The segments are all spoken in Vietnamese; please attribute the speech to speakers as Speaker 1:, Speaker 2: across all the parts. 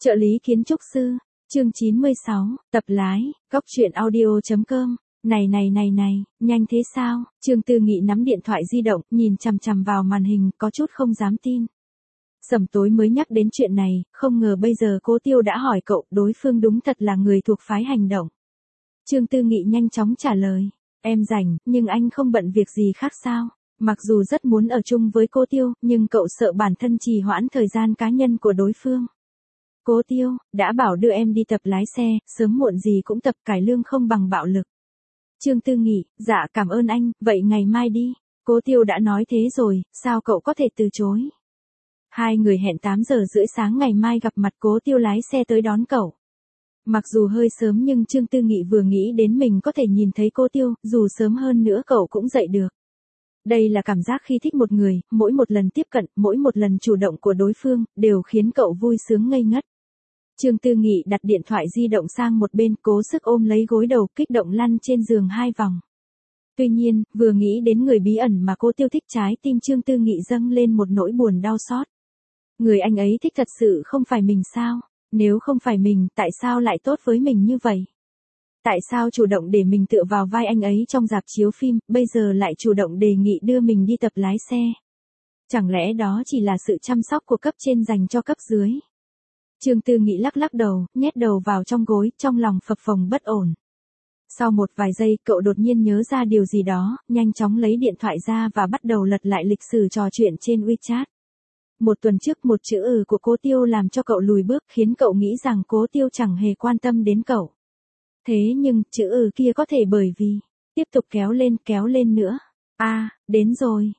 Speaker 1: Trợ lý kiến trúc sư, chương 96, tập lái, góc truyện audio.com. Này, nhanh thế sao? Trương Tư Nghị nắm điện thoại di động, nhìn chằm chằm vào màn hình, có chút không dám tin. Sẩm tối mới nhắc đến chuyện này, không ngờ bây giờ Cố Tiêu đã hỏi cậu, đối phương đúng thật là người thuộc phái hành động. Trương Tư Nghị nhanh chóng trả lời, em rảnh, nhưng anh không bận việc gì khác sao? Mặc dù rất muốn ở chung với Cố Tiêu, nhưng cậu sợ bản thân trì hoãn thời gian cá nhân của đối phương. Cố Tiêu, đã bảo đưa em đi tập lái xe, sớm muộn gì cũng tập, cải lương không bằng bạo lực. Trương Tư Nghị, dạ cảm ơn anh, vậy ngày mai đi. Cố Tiêu đã nói thế rồi, sao cậu có thể từ chối? Hai người hẹn 8 giờ rưỡi sáng ngày mai gặp mặt. Cố Tiêu lái xe tới đón cậu. Mặc dù hơi sớm nhưng Trương Tư Nghị vừa nghĩ đến mình có thể nhìn thấy Cố Tiêu, dù sớm hơn nữa cậu cũng dậy được. Đây là cảm giác khi thích một người, mỗi một lần tiếp cận, mỗi một lần chủ động của đối phương, đều khiến cậu vui sướng ngây ngất. Trương Tư Nghị đặt điện thoại di động sang một bên, cố sức ôm lấy gối đầu, kích động lăn trên giường 2 vòng. Tuy nhiên, vừa nghĩ đến người bí ẩn mà Cố Tiêu thích, trái tim Trương Tư Nghị dâng lên một nỗi buồn đau xót. Người anh ấy thích thật sự không phải mình sao? Nếu không phải mình, tại sao lại tốt với mình như vậy? Tại sao chủ động để mình tựa vào vai anh ấy trong rạp chiếu phim, bây giờ lại chủ động đề nghị đưa mình đi tập lái xe? Chẳng lẽ đó chỉ là sự chăm sóc của cấp trên dành cho cấp dưới? Trương Tư Nghị lắc đầu, nhét đầu vào trong gối, trong lòng phập phồng bất ổn. Sau một vài giây, cậu đột nhiên nhớ ra điều gì đó, nhanh chóng lấy điện thoại ra và bắt đầu lật lại lịch sử trò chuyện trên WeChat. Một tuần trước, một chữ của Cố Tiêu làm cho cậu lùi bước, khiến cậu nghĩ rằng Cố Tiêu chẳng hề quan tâm đến cậu. Thế nhưng, chữ kia có thể bởi vì tiếp tục kéo lên nữa. Đến rồi,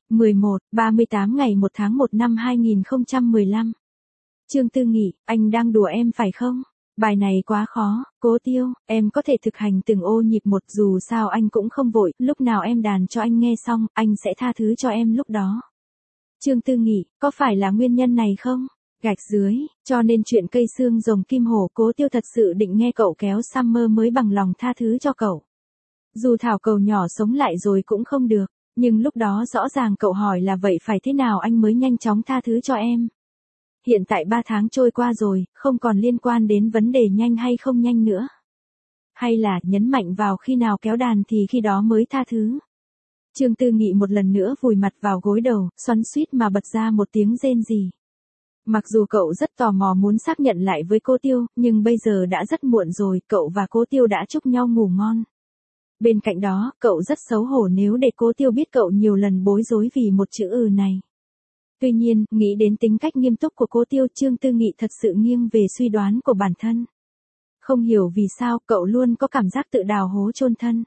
Speaker 1: 38 ngày 1 tháng 1 năm 2015. Trương Tư Nghị, anh đang đùa em phải không? Bài này quá khó. Cố Tiêu, em có thể thực hành từng ô nhịp một, dù sao anh cũng không vội, lúc nào em đàn cho anh nghe xong, anh sẽ tha thứ cho em lúc đó. Trương Tư Nghị, có phải là nguyên nhân này không? Gạch dưới, cho nên chuyện cây xương rồng kim hổ, Cố Tiêu thật sự định nghe cậu kéo Summer mới bằng lòng tha thứ cho cậu. Dù thảo cầu nhỏ sống lại rồi cũng không được, nhưng lúc đó rõ ràng cậu hỏi là vậy phải thế nào anh mới nhanh chóng tha thứ cho em. Hiện tại 3 tháng trôi qua rồi, không còn liên quan đến vấn đề nhanh hay không nhanh nữa. Hay là nhấn mạnh vào khi nào kéo đàn thì khi đó mới tha thứ. Trương Tư Nghị một lần nữa vùi mặt vào gối đầu, xoắn xuýt mà bật ra một tiếng rên rỉ. Mặc dù cậu rất tò mò muốn xác nhận lại với Cố Tiêu, nhưng bây giờ đã rất muộn rồi, cậu và Cố Tiêu đã chúc nhau ngủ ngon. Bên cạnh đó, cậu rất xấu hổ nếu để Cố Tiêu biết cậu nhiều lần bối rối vì một chữ này. Tuy nhiên, nghĩ đến tính cách nghiêm túc của Cố Tiêu, Trương Tư Nghị thật sự nghiêng về suy đoán của bản thân. Không hiểu vì sao, cậu luôn có cảm giác tự đào hố chôn thân.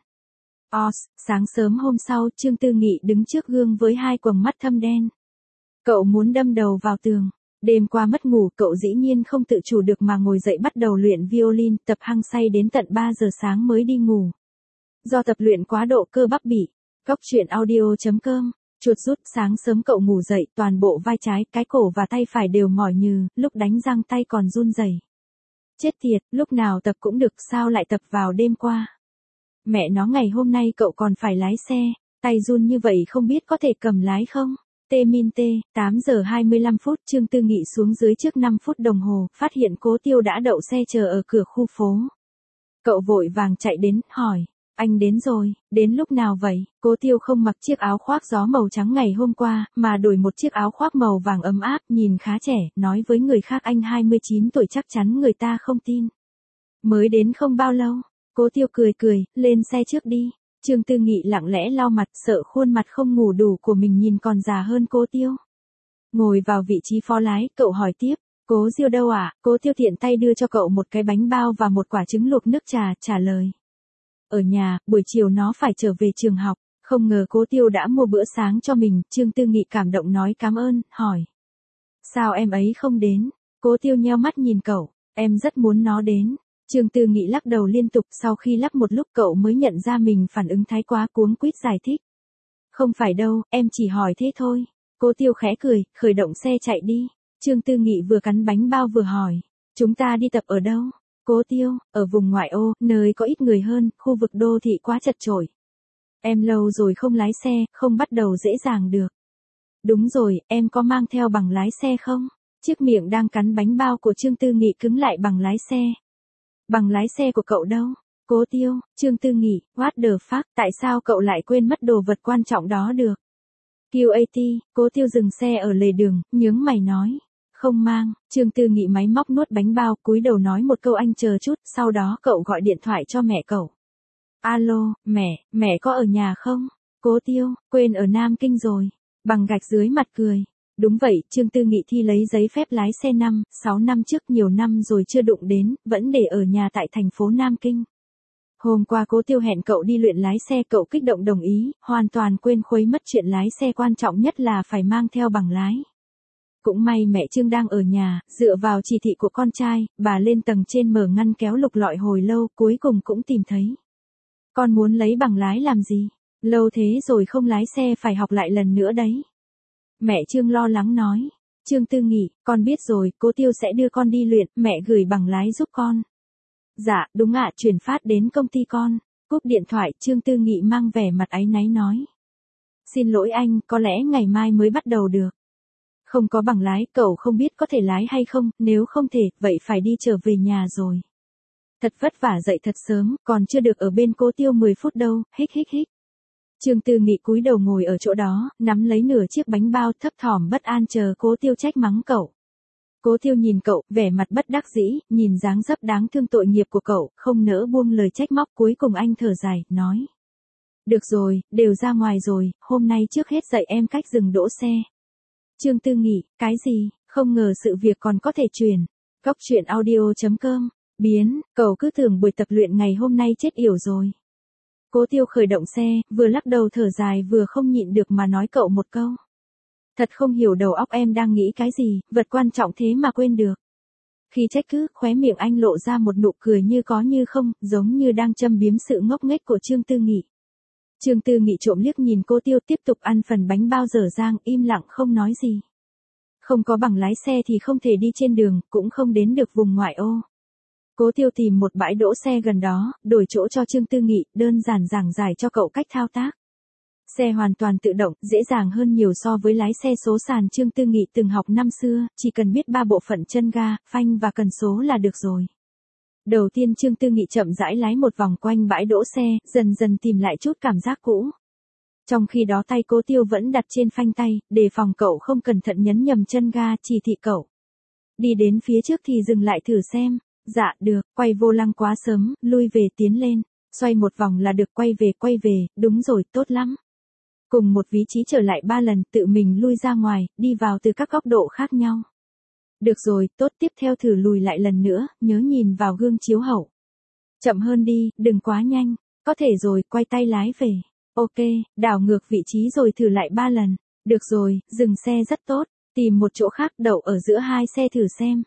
Speaker 1: Sáng sớm hôm sau, Trương Tư Nghị đứng trước gương với 2 quầng mắt thâm đen. Cậu muốn đâm đầu vào tường. Đêm qua mất ngủ, cậu dĩ nhiên không tự chủ được mà ngồi dậy bắt đầu luyện violin, tập hăng say đến tận 3 giờ sáng mới đi ngủ. Do tập luyện quá độ cơ bắp bị, góc truyện audio.com. Chuột rút, sáng sớm cậu ngủ dậy, toàn bộ vai trái, cái cổ và tay phải đều mỏi nhừ, lúc đánh răng tay còn run rẩy. Chết tiệt, lúc nào tập cũng được, sao lại tập vào đêm qua? Mẹ nó, ngày hôm nay cậu còn phải lái xe, tay run như vậy không biết có thể cầm lái không? 8 giờ 25 phút, Trương Tư Nghị xuống dưới trước 5 phút đồng hồ, phát hiện Cố Tiêu đã đậu xe chờ ở cửa khu phố. Cậu vội vàng chạy đến, hỏi. Anh đến rồi, đến lúc nào vậy? Cố Tiêu không mặc chiếc áo khoác gió màu trắng ngày hôm qua, mà đổi một chiếc áo khoác màu vàng ấm áp, nhìn khá trẻ, nói với người khác anh 29 tuổi chắc chắn người ta không tin. Mới đến không bao lâu, Cố Tiêu cười, lên xe trước đi. Trương Tư Nghị lặng lẽ lau mặt, sợ khuôn mặt không ngủ đủ của mình nhìn còn già hơn Cố Tiêu. Ngồi vào vị trí phó lái, cậu hỏi tiếp, Cố Diêu đâu ạ? Cố Tiêu tiện tay đưa cho cậu một cái bánh bao và một quả trứng luộc nước trà, trả lời. Ở nhà, buổi chiều nó phải trở về trường học. Không ngờ Cố Tiêu đã mua bữa sáng cho mình. Trương Tư Nghị cảm động nói cảm ơn, hỏi. Sao em ấy không đến? Cố Tiêu nheo mắt nhìn cậu, em rất muốn nó đến. Trương Tư Nghị lắc đầu liên tục, sau khi lắc một lúc cậu mới nhận ra mình phản ứng thái quá, cuống quýt giải thích. Không phải đâu, em chỉ hỏi thế thôi. Cố Tiêu khẽ cười, khởi động xe chạy đi. Trương Tư Nghị vừa cắn bánh bao vừa hỏi. Chúng ta đi tập ở đâu? Cố Tiêu, ở vùng ngoại ô, nơi có ít người hơn, khu vực đô thị quá chật chội. Em lâu rồi không lái xe, không bắt đầu dễ dàng được. Đúng rồi, em có mang theo bằng lái xe không? Chiếc miệng đang cắn bánh bao của Trương Tư Nghị cứng lại. Bằng lái xe. Bằng lái xe của cậu đâu? Cố Tiêu, Trương Tư Nghị, what the fuck, tại sao cậu lại quên mất đồ vật quan trọng đó được? QAT, Cố Tiêu dừng xe ở lề đường, nhướng mày nói. Không mang. Trương Tư Nghị máy móc nuốt bánh bao, cúi đầu nói một câu anh chờ chút, sau đó cậu gọi điện thoại cho mẹ cậu. Alo, mẹ có ở nhà không? Cố Tiêu, quên ở Nam Kinh rồi. Bằng gạch dưới mặt cười. Đúng vậy, Trương Tư Nghị thi lấy giấy phép lái xe 6 năm trước, nhiều năm rồi chưa đụng đến, vẫn để ở nhà tại thành phố Nam Kinh. Hôm qua Cố Tiêu hẹn cậu đi luyện lái xe, cậu kích động đồng ý, hoàn toàn quên khuấy mất chuyện lái xe quan trọng nhất là phải mang theo bằng lái. Cũng may mẹ Trương đang ở nhà, dựa vào chỉ thị của con trai, bà lên tầng trên mở ngăn kéo lục lọi hồi lâu, cuối cùng cũng tìm thấy. Con muốn lấy bằng lái làm gì? Lâu thế rồi không lái xe, phải học lại lần nữa đấy. Mẹ Trương lo lắng nói. Trương Tư Nghị, con biết rồi, Cố Tiêu sẽ đưa con đi luyện, mẹ gửi bằng lái giúp con. Dạ, đúng ạ, chuyển phát đến công ty con. Cúp điện thoại, Trương Tư Nghị mang vẻ mặt áy náy nói. Xin lỗi anh, có lẽ ngày mai mới bắt đầu được. Không có bằng lái, cậu không biết có thể lái hay không, nếu không thể, vậy phải đi trở về nhà rồi. Thật vất vả dậy thật sớm, còn chưa được ở bên Cố Tiêu 10 phút đâu, hích. Trương Tư Nghị cúi đầu ngồi ở chỗ đó, nắm lấy nửa chiếc bánh bao, thấp thỏm bất an chờ Cố Tiêu trách mắng cậu. Cố Tiêu nhìn cậu, vẻ mặt bất đắc dĩ, nhìn dáng dấp đáng thương tội nghiệp của cậu, không nỡ buông lời trách móc, cuối cùng anh thở dài, nói. Được rồi, đều ra ngoài rồi, hôm nay trước hết dạy em cách dừng đỗ xe. Trương Tư Nghị, cái gì, không ngờ sự việc còn có thể truyền. Góc truyện audio.com, biến, cậu cứ tưởng buổi tập luyện ngày hôm nay chết yểu rồi. Cố Tiêu khởi động xe, vừa lắc đầu thở dài vừa không nhịn được mà nói cậu một câu. Thật không hiểu đầu óc em đang nghĩ cái gì, vật quan trọng thế mà quên được. Khi trách cứ, khóe miệng anh lộ ra một nụ cười như có như không, giống như đang châm biếm sự ngốc nghếch của Trương Tư Nghị. Trương Tư Nghị trộm liếc nhìn Cố Tiêu tiếp tục ăn phần bánh bao dở dang, im lặng không nói gì. Không có bằng lái xe thì không thể đi trên đường, cũng không đến được vùng ngoại ô. Cố Tiêu tìm một bãi đỗ xe gần đó, đổi chỗ cho Trương Tư Nghị, đơn giản giảng giải cho cậu cách thao tác. Xe hoàn toàn tự động, dễ dàng hơn nhiều so với lái xe số sàn Trương Tư Nghị từng học năm xưa, chỉ cần biết 3 bộ phận chân ga, phanh và cần số là được rồi. Đầu tiên Trương Tư Nghị chậm rãi lái một vòng quanh bãi đỗ xe, dần dần tìm lại chút cảm giác cũ. Trong khi đó tay Cố Tiêu vẫn đặt trên phanh tay, đề phòng cậu không cẩn thận nhấn nhầm chân ga, chỉ thị cậu. Đi đến phía trước thì dừng lại thử xem. Dạ, được, quay vô lăng quá sớm, lui về tiến lên. Xoay một vòng là được, quay về, đúng rồi, tốt lắm. Cùng một vị trí trở lại 3 lần, tự mình lui ra ngoài, đi vào từ các góc độ khác nhau. Được rồi, tốt, tiếp theo thử lùi lại lần nữa, nhớ nhìn vào gương chiếu hậu. Chậm hơn đi, đừng quá nhanh. Có thể rồi, quay tay lái về. Ok, đảo ngược vị trí rồi thử lại 3 lần. Được rồi, dừng xe rất tốt. Tìm một chỗ khác đậu ở giữa 2 xe thử xem.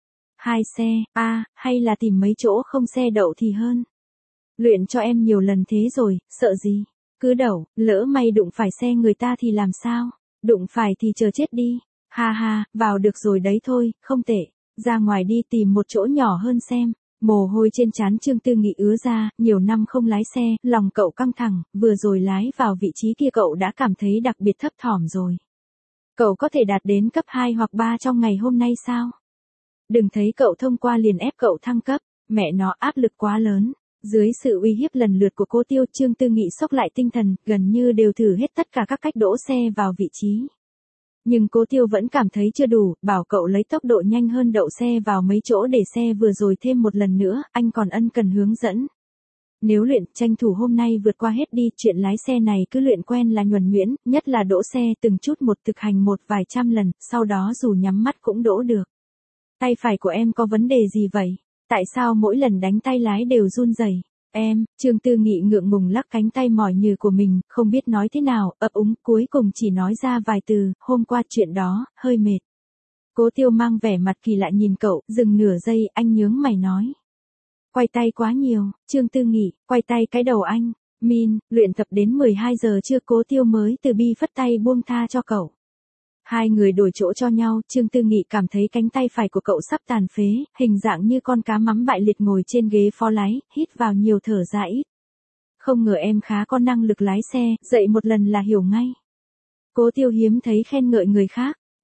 Speaker 1: 2 xe, hay là tìm mấy chỗ không xe đậu thì hơn. Luyện cho em nhiều lần thế rồi, sợ gì. Cứ đậu, lỡ may đụng phải xe người ta thì làm sao? Đụng phải thì chờ chết đi. Ha, vào được rồi đấy thôi, không tệ. Ra ngoài đi tìm một chỗ nhỏ hơn xem. Mồ hôi trên trán Trương Tư Nghị ứa ra, nhiều năm không lái xe, lòng cậu căng thẳng, vừa rồi lái vào vị trí kia cậu đã cảm thấy đặc biệt thấp thỏm rồi. Cậu có thể đạt đến cấp 2 hoặc 3 trong ngày hôm nay sao? Đừng thấy cậu thông qua liền ép cậu thăng cấp, mẹ nó áp lực quá lớn. Dưới sự uy hiếp lần lượt của Cố Tiêu, Trương Tư Nghị sốc lại tinh thần, gần như đều thử hết tất cả các cách đỗ xe vào vị trí. Nhưng Cố Tiêu vẫn cảm thấy chưa đủ, bảo cậu lấy tốc độ nhanh hơn đậu xe vào mấy chỗ để xe vừa rồi thêm một lần nữa, anh còn ân cần hướng dẫn. Nếu luyện, tranh thủ hôm nay vượt qua hết đi, chuyện lái xe này cứ luyện quen là nhuần nhuyễn, nhất là đỗ xe từng chút một thực hành một vài trăm lần, sau đó dù nhắm mắt cũng đỗ được. Tay phải của em có vấn đề gì vậy? Tại sao mỗi lần đánh tay lái đều run rẩy? Em, Trương Tư Nghị ngượng ngùng lắc cánh tay mỏi nhừ của mình, không biết nói thế nào, ấp úng, cuối cùng chỉ nói ra vài từ, hôm qua chuyện đó, hơi mệt. Cố Tiêu mang vẻ mặt kỳ lạ nhìn cậu, dừng nửa giây, anh nhướng mày nói. Quay tay quá nhiều, Trương Tư Nghị, quay tay cái đầu anh, luyện tập đến 12 giờ chưa, Cố Tiêu mới từ bi phất tay buông tha cho cậu. Hai người đổi chỗ cho nhau, Trương Tư Nghị cảm thấy cánh tay phải của cậu sắp tàn phế, hình dạng như con cá mắm bại liệt ngồi trên ghế phó lái, hít vào nhiều thở ra ít. Không ngờ em khá có năng lực lái xe, dạy một lần là hiểu ngay. Cố Tiêu hiếm thấy khen ngợi người khác,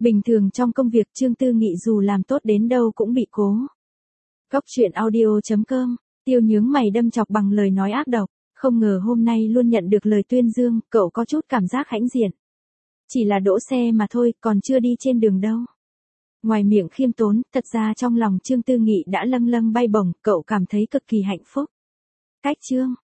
Speaker 1: Bình thường trong công việc Trương Tư Nghị dù làm tốt đến đâu cũng bị cố. Góc chuyện audio.com, Tiêu nhướng mày đâm chọc bằng lời nói ác độc. Không ngờ hôm nay luôn nhận được lời tuyên dương, cậu có chút cảm giác hãnh diện. Chỉ là đỗ xe mà thôi, còn chưa đi trên đường đâu. Ngoài miệng khiêm tốn, thật ra trong lòng Trương Tư Nghị đã lâng lâng bay bổng, cậu cảm thấy cực kỳ hạnh phúc. Cách Trương